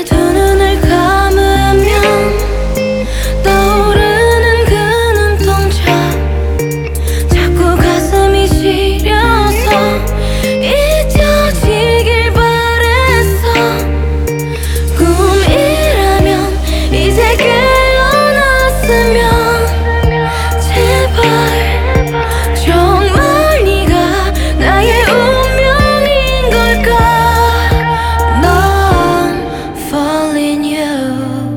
나의 두 눈을 감으면 떠오르는 그 눈동자, 자꾸 가슴이 시려서 잊혀지길 바랬어. 꿈이라면 이제 깨어났으면 제발 정말 네가 나의 운명인 걸까. 넌 falling you.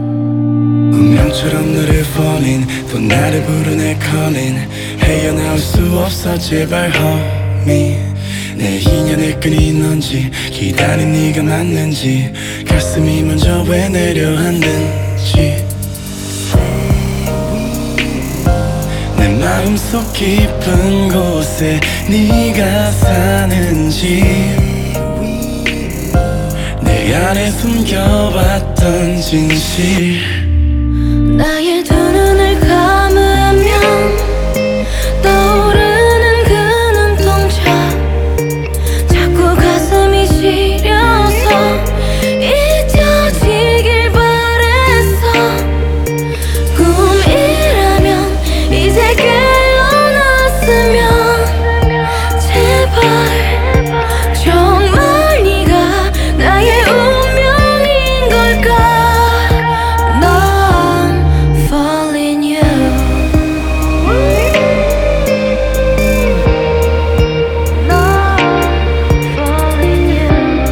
운명처럼 너를 falling, 또 나를 부르네 calling. 헤어나올 수 없어 제발 homie. 내 인연의 끈이 넌지, 기다린 네가 맞는지, 가슴이 먼저 왜 내려앉는지. 내 마음속 깊은 곳에 네가 사는지, 내 안에 숨겨왔던 진실. 나의 두 눈을 감으면 떠오르는 그 눈동자, 자꾸 가슴이 시려서 잊혀지길 바랬어. 꿈이라면 이제 깨어났으면 제발 정말 네가 나의 운명인 걸까. 넌 falling you. 넌 falling you.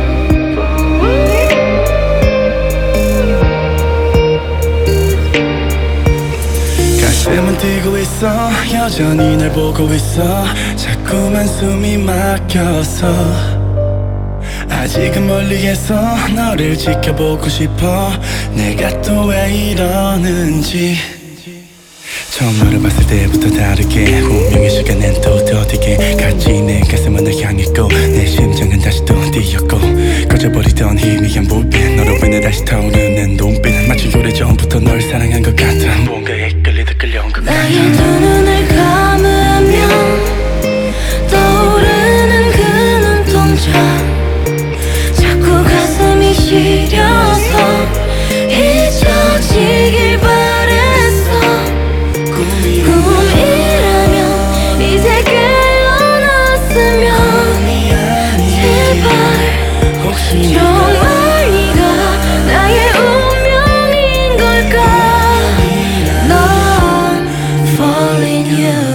가슴은 뛰고 있어, 여전히 날 보고 있어. 자꾸만 숨이 막혀서 아직은 멀리에서 너를 지켜보고 싶어. 내가 또 왜 이러는지. 처음 너를 봤을 때부터 다르게 운명의 시간엔 또 더디게 같이 내 가슴은 널 향했고, 내 심장은 다시 또 뛰었고, 꺼져버리던 희미한 불빛, 너로 인해 다시 타오르는 눈빛, 마치 오래전부터 널 사랑한 것 같아. 뭔가에 끌리듯 끌려온 것 같아. 나의 두 눈을 감으면 떠오르는 그 눈동자, 자꾸 가슴이 시려서 잊혀지길 바랬어. 꿈이라면 이제 깨어났으면 제발 정말 네가 나의 운명인 걸까. 넌 falling you.